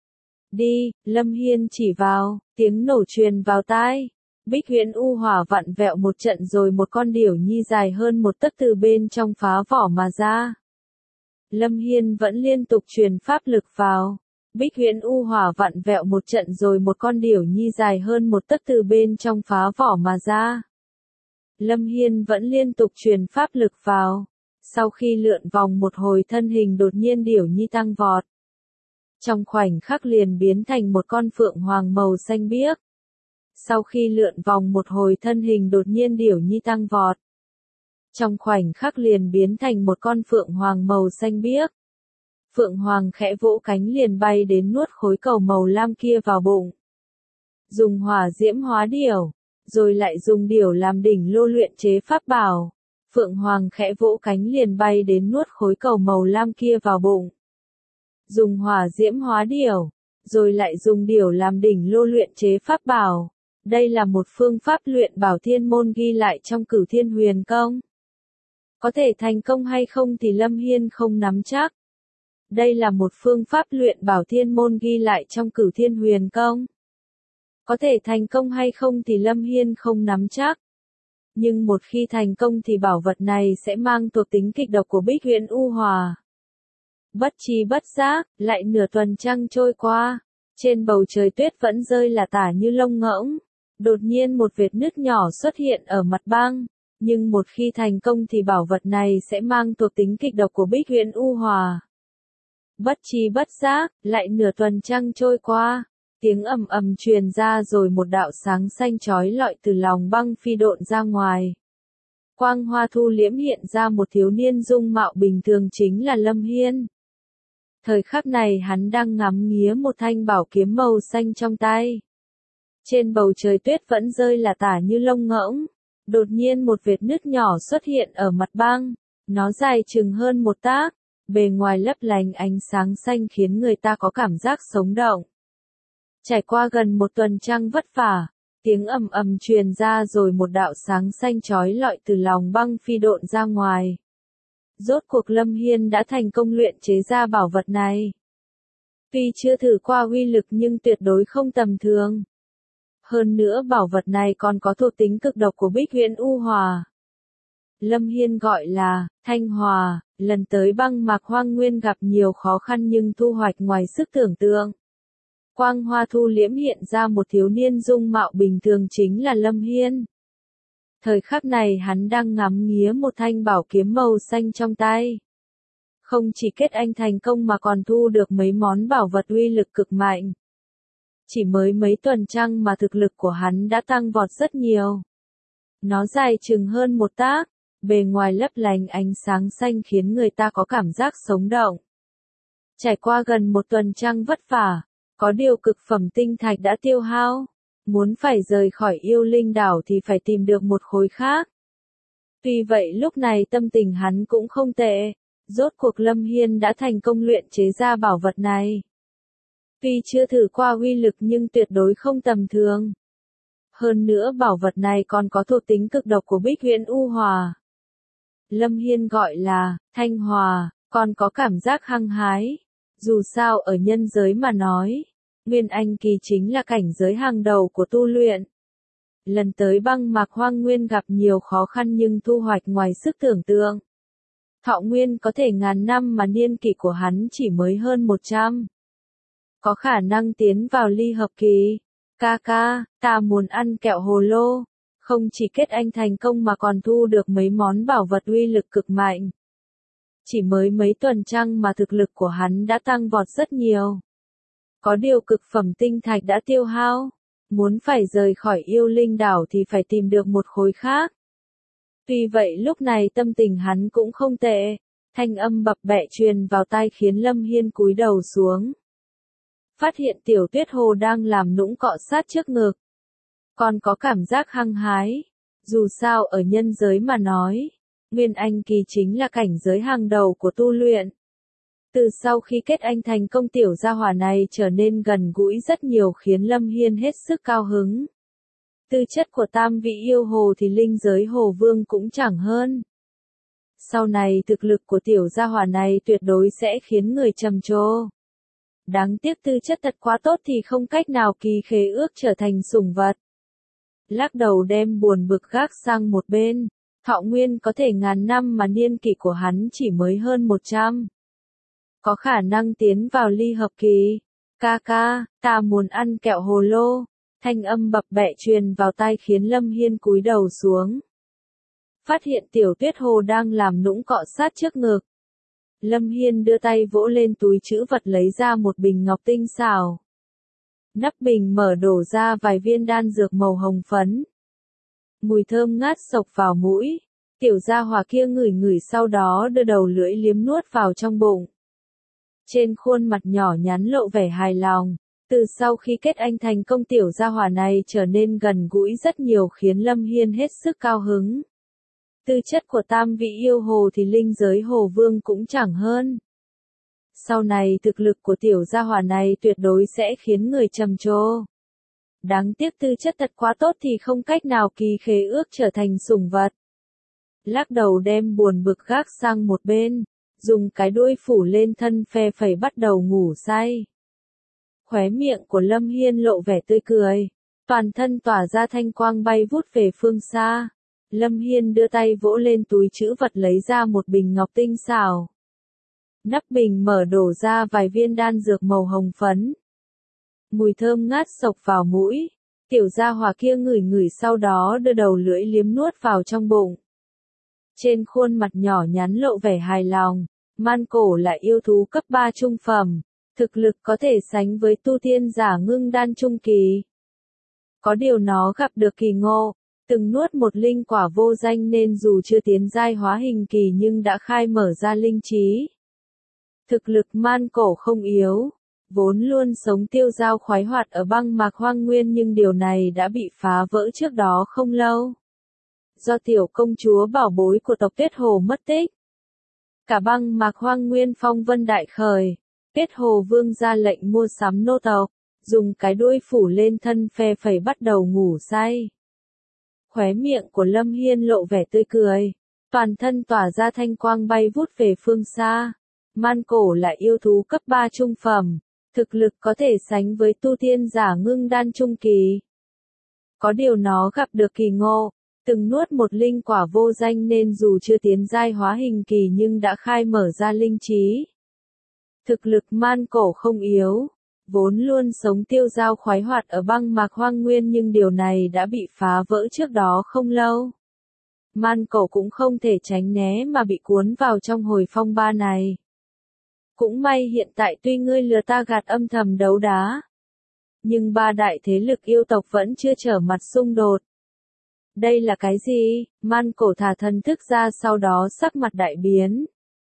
Đi, Lâm Hiên chỉ vào, tiếng nổ truyền vào tai. Bích Huyễn U Hỏa vặn vẹo một trận rồi một con điểu nhi dài hơn một tấc từ bên trong phá vỏ mà ra. Lâm Hiên vẫn liên tục truyền pháp lực vào. Bích Huyễn U Hỏa vặn vẹo một trận rồi một con điểu nhi dài hơn một tấc từ bên trong phá vỏ mà ra. Lâm Hiên vẫn liên tục truyền pháp lực vào. Sau khi lượn vòng một hồi thân hình đột nhiên điểu nhi tăng vọt. Trong khoảnh khắc liền biến thành một con phượng hoàng màu xanh biếc. Sau khi lượn vòng một hồi thân hình đột nhiên điểu nhi tăng vọt. Trong khoảnh khắc liền biến thành một con phượng hoàng màu xanh biếc. Phượng hoàng khẽ vỗ cánh liền bay đến nuốt khối cầu màu lam kia vào bụng. Dùng hỏa diễm hóa điểu, rồi lại dùng điểu làm đỉnh lô luyện chế pháp bảo. Phượng hoàng khẽ vỗ cánh liền bay đến nuốt khối cầu màu lam kia vào bụng. Dùng hỏa diễm hóa điểu, rồi lại dùng điểu làm đỉnh lô luyện chế pháp bảo. Đây là một phương pháp luyện bảo thiên môn ghi lại trong Cửu Thiên Huyền Công. Có thể thành công hay không thì Lâm Hiên không nắm chắc. Đây là một phương pháp luyện bảo thiên môn ghi lại trong Cửu Thiên Huyền Công. Có thể thành công hay không thì Lâm Hiên không nắm chắc. Nhưng một khi thành công thì bảo vật này sẽ mang thuộc tính kịch độc của Bích Huyễn U Hỏa. Bất tri bất giác, lại nửa tuần trăng trôi qua. Trên bầu trời tuyết vẫn rơi là tả như lông ngỗng. Đột nhiên một vệt nứt nhỏ xuất hiện ở mặt băng. Nhưng một khi thành công thì bảo vật này sẽ mang thuộc tính kịch độc của Bích Huyễn U Hỏa. Bất tri bất giác, lại nửa tuần trăng trôi qua. Tiếng ầm ầm truyền ra rồi một đạo sáng xanh chói lọi từ lòng băng phi độn ra ngoài. Quang hoa thu liễm hiện ra một thiếu niên dung mạo bình thường chính là Lâm Hiên. Thời khắc này hắn đang ngắm nghía một thanh bảo kiếm màu xanh trong tay. Trên bầu trời tuyết vẫn rơi là tả như lông ngỗng. Đột nhiên một vệt nứt nhỏ xuất hiện ở mặt băng. Nó dài chừng hơn một tấc. Bề ngoài lấp lánh ánh sáng xanh khiến người ta có cảm giác sống động. Trải qua gần một tuần trăng vất vả, Tiếng ầm ầm truyền ra rồi một đạo sáng xanh chói lọi từ lòng băng phi độn ra ngoài. Rốt cuộc Lâm Hiên đã thành công luyện chế ra bảo vật này. Tuy chưa thử qua uy lực nhưng tuyệt đối không tầm thường. Hơn nữa bảo vật này còn có thuộc tính cực độc của Bích Huyễn U Hòa. Lâm Hiên gọi là Thanh Hòa, lần tới băng mạc hoang nguyên gặp nhiều khó khăn nhưng thu hoạch ngoài sức tưởng tượng. Quang hoa thu liễm hiện ra một thiếu niên dung mạo bình thường chính là Lâm Hiên. Thời khắc này hắn đang ngắm nghía một thanh bảo kiếm màu xanh trong tay. Không chỉ kết anh thành công mà còn thu được mấy món bảo vật uy lực cực mạnh. Chỉ mới mấy tuần trăng mà thực lực của hắn đã tăng vọt rất nhiều. Nó dài chừng hơn một tác, bề ngoài lấp lánh ánh sáng xanh khiến người ta có cảm giác sống động. Trải qua gần một tuần trăng vất vả, có điều cực phẩm tinh thạch đã tiêu hao. Muốn phải rời khỏi yêu linh đảo thì phải tìm được một khối khác. Tuy vậy lúc này tâm tình hắn cũng không tệ. Rốt cuộc Lâm Hiên đã thành công luyện chế ra bảo vật này. Tuy chưa thử qua uy lực nhưng tuyệt đối không tầm thường. Hơn nữa bảo vật này còn có thuộc tính cực độc của Bích Huyễn U Hòa. Lâm Hiên gọi là Thanh Hòa, còn có cảm giác hăng hái. Dù sao ở nhân giới mà nói, Nguyên Anh kỳ chính là cảnh giới hàng đầu của tu luyện. Lần tới băng mạc hoang nguyên gặp nhiều khó khăn nhưng thu hoạch ngoài sức tưởng tượng. Thọ nguyên có thể ngàn năm mà niên kỷ của hắn chỉ mới hơn một trăm. Có khả năng tiến vào ly hợp kỳ. Ca ca, ta muốn ăn kẹo hồ lô. Không chỉ kết anh thành công mà còn thu được mấy món bảo vật uy lực cực mạnh. Chỉ mới mấy tuần trăng mà thực lực của hắn đã tăng vọt rất nhiều. Có điều cực phẩm tinh thạch đã tiêu hao. Muốn phải rời khỏi yêu linh đảo thì phải tìm được một khối khác. Tuy vậy lúc này tâm tình hắn cũng không tệ. Thanh âm bập bẹ truyền vào tai khiến Lâm Hiên cúi đầu xuống. Phát hiện Tiểu Tuyết Hồ đang làm nũng cọ sát trước ngực. Còn có cảm giác hăng hái. Dù sao ở nhân giới mà nói, Nguyên Anh kỳ chính là cảnh giới hàng đầu của tu luyện. Từ sau khi kết anh thành công tiểu gia hỏa này trở nên gần gũi rất nhiều khiến Lâm Hiên hết sức cao hứng. Tư chất của tam vị yêu hồ thì linh giới hồ vương cũng chẳng hơn. Sau này thực lực của tiểu gia hỏa này tuyệt đối sẽ khiến người trầm trồ. Đáng tiếc tư chất thật quá tốt thì không cách nào ký khế ước trở thành sủng vật. Lắc đầu đem buồn bực gác sang một bên, thọ nguyên có thể ngàn năm mà niên kỷ của hắn chỉ mới hơn một trăm. Có khả năng tiến vào ly hợp kỳ. Ca ca, ta muốn ăn kẹo hồ lô. Thanh âm bập bẹ truyền vào tai khiến Lâm Hiên cúi đầu xuống. Phát hiện Tiểu Tuyết Hồ đang làm nũng cọ sát trước ngực. Lâm Hiên đưa tay vỗ lên túi trữ vật lấy ra một bình ngọc tinh xảo. Nắp bình mở đổ ra vài viên đan dược màu hồng phấn. Mùi thơm ngát sộc vào mũi. Tiểu gia hỏa kia ngửi ngửi sau đó đưa đầu lưỡi liếm nuốt vào trong bụng. Trên khuôn mặt nhỏ nhắn lộ vẻ hài lòng. Từ sau khi kết anh thành công tiểu gia hỏa này trở nên gần gũi rất nhiều khiến Lâm Hiên hết sức cao hứng. Tư chất của tam vị yêu hồ thì linh giới hồ vương cũng chẳng hơn. Sau này thực lực của tiểu gia hỏa này tuyệt đối sẽ khiến người trầm trồ. Đáng tiếc tư chất thật quá tốt thì không cách nào ký khế ước trở thành sủng vật. Lắc đầu đem buồn bực gác sang một bên, dùng cái đuôi phủ lên thân phe phẩy bắt đầu ngủ say. Khóe miệng của Lâm Hiên lộ vẻ tươi cười, toàn thân tỏa ra thanh quang bay vút về phương xa. Lâm Hiên đưa tay vỗ lên túi trữ vật lấy ra một bình ngọc tinh xảo. Nắp bình mở đổ ra vài viên đan dược màu hồng phấn. Mùi thơm ngát sộc vào mũi. Tiểu gia hỏa kia ngửi ngửi sau đó đưa đầu lưỡi liếm nuốt vào trong bụng. Trên khuôn mặt nhỏ nhắn lộ vẻ hài lòng. Man cổ là yêu thú cấp ba trung phẩm. Thực lực có thể sánh với tu tiên giả ngưng đan trung kỳ. Có điều nó gặp được kỳ ngộ. Từng nuốt một linh quả vô danh nên dù chưa tiến giai hóa hình kỳ nhưng đã khai mở ra linh trí. Thực lực man cổ không yếu, vốn luôn sống tiêu dao khoái hoạt ở băng mạc hoang nguyên nhưng điều này đã bị phá vỡ trước đó không lâu. Do tiểu công chúa bảo bối của tộc Tuyết Hồ mất tích. Cả băng mạc hoang nguyên phong vân đại khởi, Tuyết Hồ vương ra lệnh mua sắm nô tộc, dùng cái đuôi phủ lên thân phe phẩy bắt đầu ngủ say. Khóe miệng của Lâm Hiên lộ vẻ tươi cười, toàn thân tỏa ra thanh quang bay vút về phương xa. Man cổ là yêu thú cấp ba trung phẩm, thực lực có thể sánh với tu tiên giả ngưng đan trung kỳ. Có điều nó gặp được kỳ ngộ, từng nuốt một linh quả vô danh nên dù chưa tiến giai hóa hình kỳ nhưng đã khai mở ra linh trí. Thực lực man cổ không yếu, vốn luôn sống tiêu dao khoái hoạt ở băng mạc hoang nguyên nhưng điều này đã bị phá vỡ trước đó không lâu. Man cổ cũng không thể tránh né mà bị cuốn vào trong hồi phong ba này. Cũng may hiện tại tuy ngươi lừa ta gạt âm thầm đấu đá, nhưng ba đại thế lực yêu tộc vẫn chưa trở mặt xung đột. Đây là cái gì? Man cổ thả thần thức ra sau đó sắc mặt đại biến.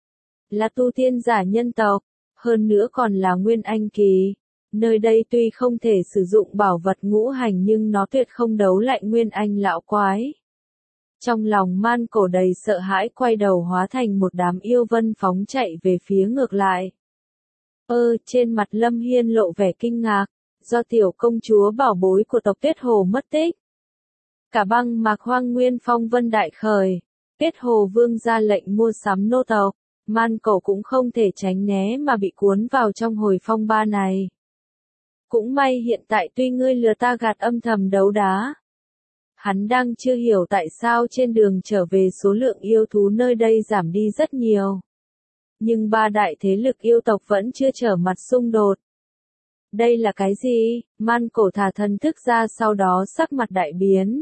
Là tu tiên giả nhân tộc, hơn nữa còn là nguyên anh kỳ. Nơi đây tuy không thể sử dụng bảo vật ngũ hành nhưng nó tuyệt không đấu lại nguyên anh lão quái. Trong lòng man cổ đầy sợ hãi quay đầu hóa thành một đám yêu vân phóng chạy về phía ngược lại. Ơ, trên mặt Lâm Hiên lộ vẻ kinh ngạc, do tiểu công chúa bảo bối của tộc Kết Hồ mất tích. Cả băng mạc hoang nguyên phong vân đại khởi, Kết Hồ vương ra lệnh mua sắm nô tộc, man cổ cũng không thể tránh né mà bị cuốn vào trong hồi phong ba này. Cũng may hiện tại tuy ngươi lừa ta gạt âm thầm đấu đá. Hắn đang chưa hiểu tại sao trên đường trở về số lượng yêu thú nơi đây giảm đi rất nhiều. Nhưng ba đại thế lực yêu tộc vẫn chưa trở mặt xung đột. Đây là cái gì? Man cổ thả thần thức ra sau đó sắc mặt đại biến.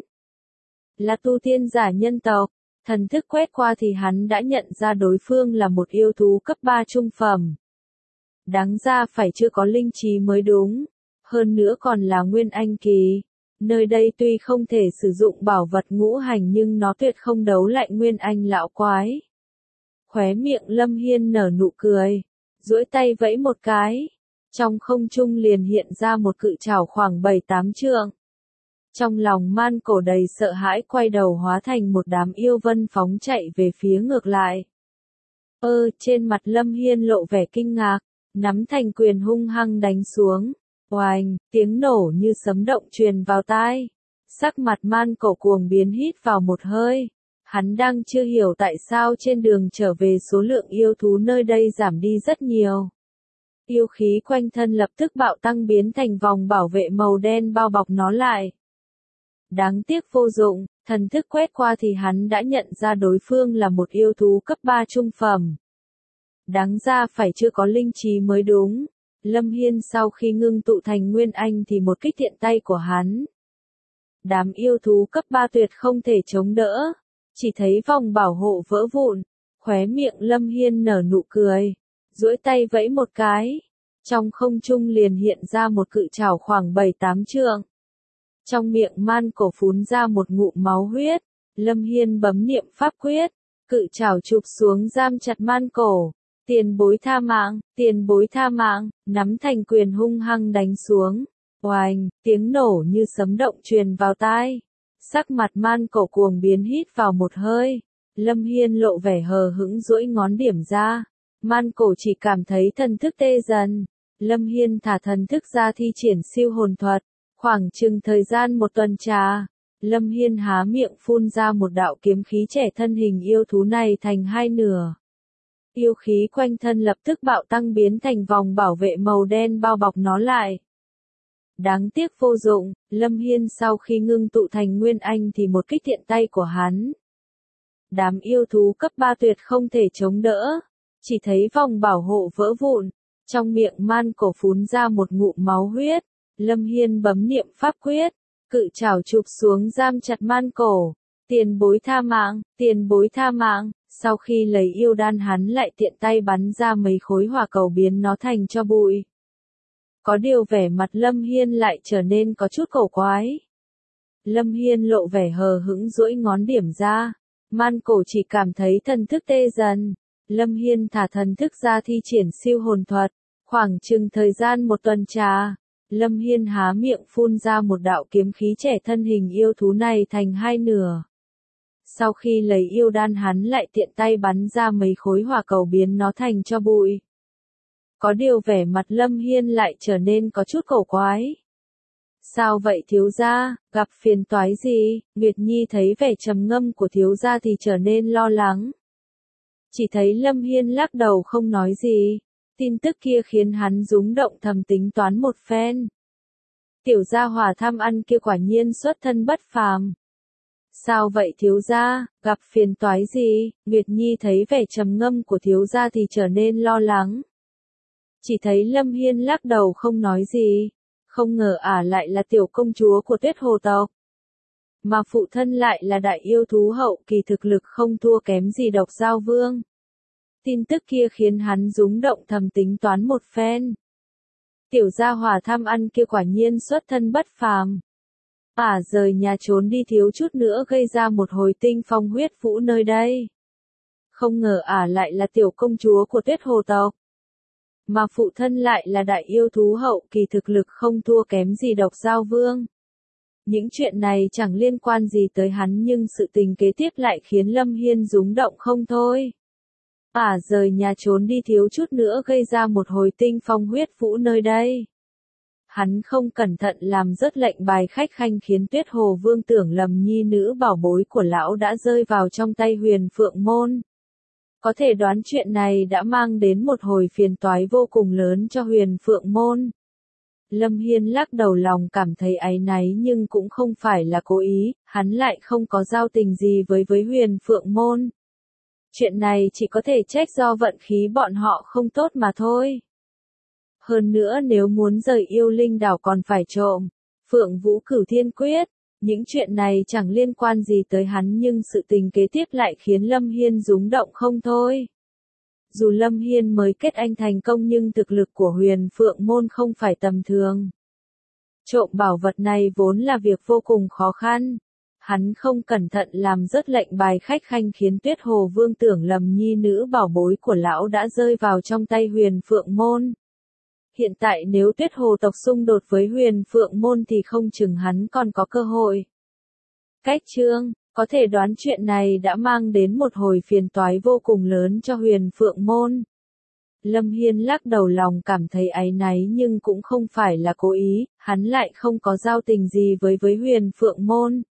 Là tu tiên giả nhân tộc, thần thức quét qua thì hắn đã nhận ra đối phương là một yêu thú cấp ba trung phẩm. Đáng ra phải chưa có linh trí mới đúng, hơn nữa còn là nguyên anh kỳ. Nơi đây tuy không thể sử dụng bảo vật ngũ hành nhưng nó tuyệt không đấu lại nguyên anh lão quái. Khóe miệng Lâm Hiên nở nụ cười, duỗi tay vẫy một cái. Trong không trung liền hiện ra một cự trảo khoảng bảy tám trượng. Trong lòng man cổ đầy sợ hãi quay đầu hóa thành một đám yêu vân phóng chạy về phía ngược lại. Ơ, trên mặt Lâm Hiên lộ vẻ kinh ngạc, nắm thành quyền hung hăng đánh xuống. Oành, tiếng nổ như sấm động truyền vào tai. Sắc mặt man cổ cuồng biến hít vào một hơi. Hắn đang chưa hiểu tại sao trên đường trở về số lượng yêu thú nơi đây giảm đi rất nhiều. Yêu khí quanh thân lập tức bạo tăng biến thành vòng bảo vệ màu đen bao bọc nó lại. Đáng tiếc vô dụng, thần thức quét qua thì hắn đã nhận ra đối phương là một yêu thú cấp ba trung phẩm. Đáng ra phải chưa có linh trí mới đúng. Lâm Hiên sau khi ngưng tụ thành nguyên anh thì một kích tiện tay của hắn. Đám yêu thú cấp ba tuyệt không thể chống đỡ, chỉ thấy vòng bảo hộ vỡ vụn, khóe miệng Lâm Hiên nở nụ cười, duỗi tay vẫy một cái, trong không trung liền hiện ra một cự trảo khoảng bảy tám trượng. Trong miệng man cổ phún ra một ngụm máu huyết, Lâm Hiên bấm niệm pháp quyết, cự trảo chụp xuống giam chặt man cổ. Tiền bối tha mạng, tiền bối tha mạng, nắm thành quyền hung hăng đánh xuống. Oành, tiếng nổ như sấm động truyền vào tai. Sắc mặt man cổ cuồng biến hít vào một hơi. Lâm Hiên lộ vẻ hờ hững duỗi ngón điểm ra. Man cổ chỉ cảm thấy thần thức tê dần. Lâm Hiên thả thần thức ra thi triển siêu hồn thuật. Khoảng chừng thời gian một tuần trà. Lâm Hiên há miệng phun ra một đạo kiếm khí trẻ thân hình yêu thú này thành hai nửa. Yêu khí quanh thân lập tức bạo tăng biến thành vòng bảo vệ màu đen bao bọc nó lại. Đáng tiếc vô dụng, Lâm Hiên sau khi ngưng tụ thành nguyên anh thì một kích tiện tay của hắn. Đám yêu thú cấp ba tuyệt không thể chống đỡ, chỉ thấy vòng bảo hộ vỡ vụn, trong miệng man cổ phún ra một ngụm máu huyết. Lâm Hiên bấm niệm pháp quyết, cự trảo chụp xuống giam chặt man cổ. Tiền bối tha mạng, tiền bối tha mạng. Sau khi lấy yêu đan hắn lại tiện tay bắn ra mấy khối hỏa cầu biến nó thành cho bụi. Có điều vẻ mặt Lâm Hiên lại trở nên có chút cổ quái. Lâm Hiên lộ vẻ hờ hững duỗi ngón điểm ra. Man cổ chỉ cảm thấy thần thức tê dần. Lâm Hiên thả thần thức ra thi triển siêu hồn thuật. Khoảng chừng thời gian một tuần trà. Lâm Hiên há miệng phun ra một đạo kiếm khí trẻ thân hình yêu thú này thành hai nửa. Sau khi lấy yêu đan hắn lại tiện tay bắn ra mấy khối hỏa cầu biến nó thành cho bụi. Có điều vẻ mặt Lâm Hiên lại trở nên có chút cổ quái. Sao vậy thiếu gia, gặp phiền toái gì? Nguyệt Nhi thấy vẻ trầm ngâm của thiếu gia thì trở nên lo lắng. Chỉ thấy Lâm Hiên lắc đầu không nói gì. Tin tức kia khiến hắn rúng động thầm tính toán một phen. Tiểu gia hỏa tham ăn kia quả nhiên xuất thân bất phàm. Sao vậy thiếu gia, gặp phiền toái gì? Nguyệt Nhi thấy vẻ trầm ngâm của thiếu gia thì trở nên lo lắng. Chỉ thấy Lâm Hiên lắc đầu không nói gì. Không ngờ ả lại là tiểu công chúa của Tuyết Hồ tộc. Mà phụ thân lại là đại yêu thú hậu kỳ thực lực không thua kém gì Độc Giao Vương. Tin tức kia khiến hắn rúng động thầm tính toán một phen. Tiểu gia hỏa tham ăn kia quả nhiên xuất thân bất phàm. Ả rời nhà trốn đi thiếu chút nữa gây ra một hồi tinh phong huyết vũ nơi đây. Không ngờ ả lại là tiểu công chúa của Tuyết Hồ tộc. Mà phụ thân lại là đại yêu thú hậu kỳ thực lực không thua kém gì Độc Giao Vương. Những chuyện này chẳng liên quan gì tới hắn nhưng sự tình kế tiếp lại khiến Lâm Hiên rúng động không thôi. Ả rời nhà trốn đi thiếu chút nữa gây ra một hồi tinh phong huyết vũ nơi đây. Hắn không cẩn thận làm rớt lệnh bài khách khanh khiến Tuyết Hồ Vương tưởng lầm nhi nữ bảo bối của lão đã rơi vào trong tay Huyền Phượng Môn. Có thể đoán chuyện này đã mang đến một hồi phiền toái vô cùng lớn cho Huyền Phượng Môn. Lâm Hiên lắc đầu lòng cảm thấy áy náy nhưng cũng không phải là cố ý, hắn lại không có giao tình gì với với Huyền Phượng Môn. Chuyện này chỉ có thể trách do vận khí bọn họ không tốt mà thôi. Hơn nữa nếu muốn rời yêu linh đảo còn phải trộm Phượng Vũ Cửu Thiên Quyết. Những chuyện này chẳng liên quan gì tới hắn nhưng sự tình kế tiếp lại khiến Lâm Hiên rúng động không thôi. Dù Lâm Hiên mới kết anh thành công nhưng thực lực của Huyền Phượng Môn không phải tầm thường. Trộm bảo vật này vốn là việc vô cùng khó khăn. Hắn không cẩn thận làm rớt lệnh bài khách khanh khiến Tuyết Hồ Vương tưởng lầm nhi nữ bảo bối của lão đã rơi vào trong tay Huyền Phượng Môn. Hiện tại nếu Tuyết Hồ tộc xung đột với Huyền Phượng Môn thì không chừng hắn còn có cơ hội. Cách chương, có thể đoán chuyện này đã mang đến một hồi phiền toái vô cùng lớn cho Huyền Phượng Môn. Lâm Hiên lắc đầu lòng cảm thấy áy náy nhưng cũng không phải là cố ý, hắn lại không có giao tình gì với với Huyền Phượng Môn.